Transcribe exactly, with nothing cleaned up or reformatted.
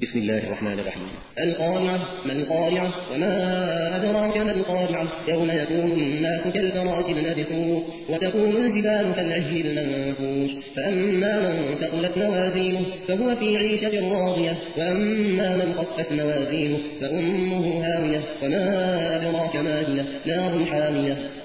بسم الله الرحمن الرحيم. القارعة. ما القارعة؟ وما أدراك ما القارعة؟ يوم يكون الناس كالفراش المبثوث وتكون الجبال كالعهن المنفوش فأما من ثقلت موازينه فهو في عيشة راضية وأما من خفت موازينه فأمه هاوية وما أدراك ما هي نار حامية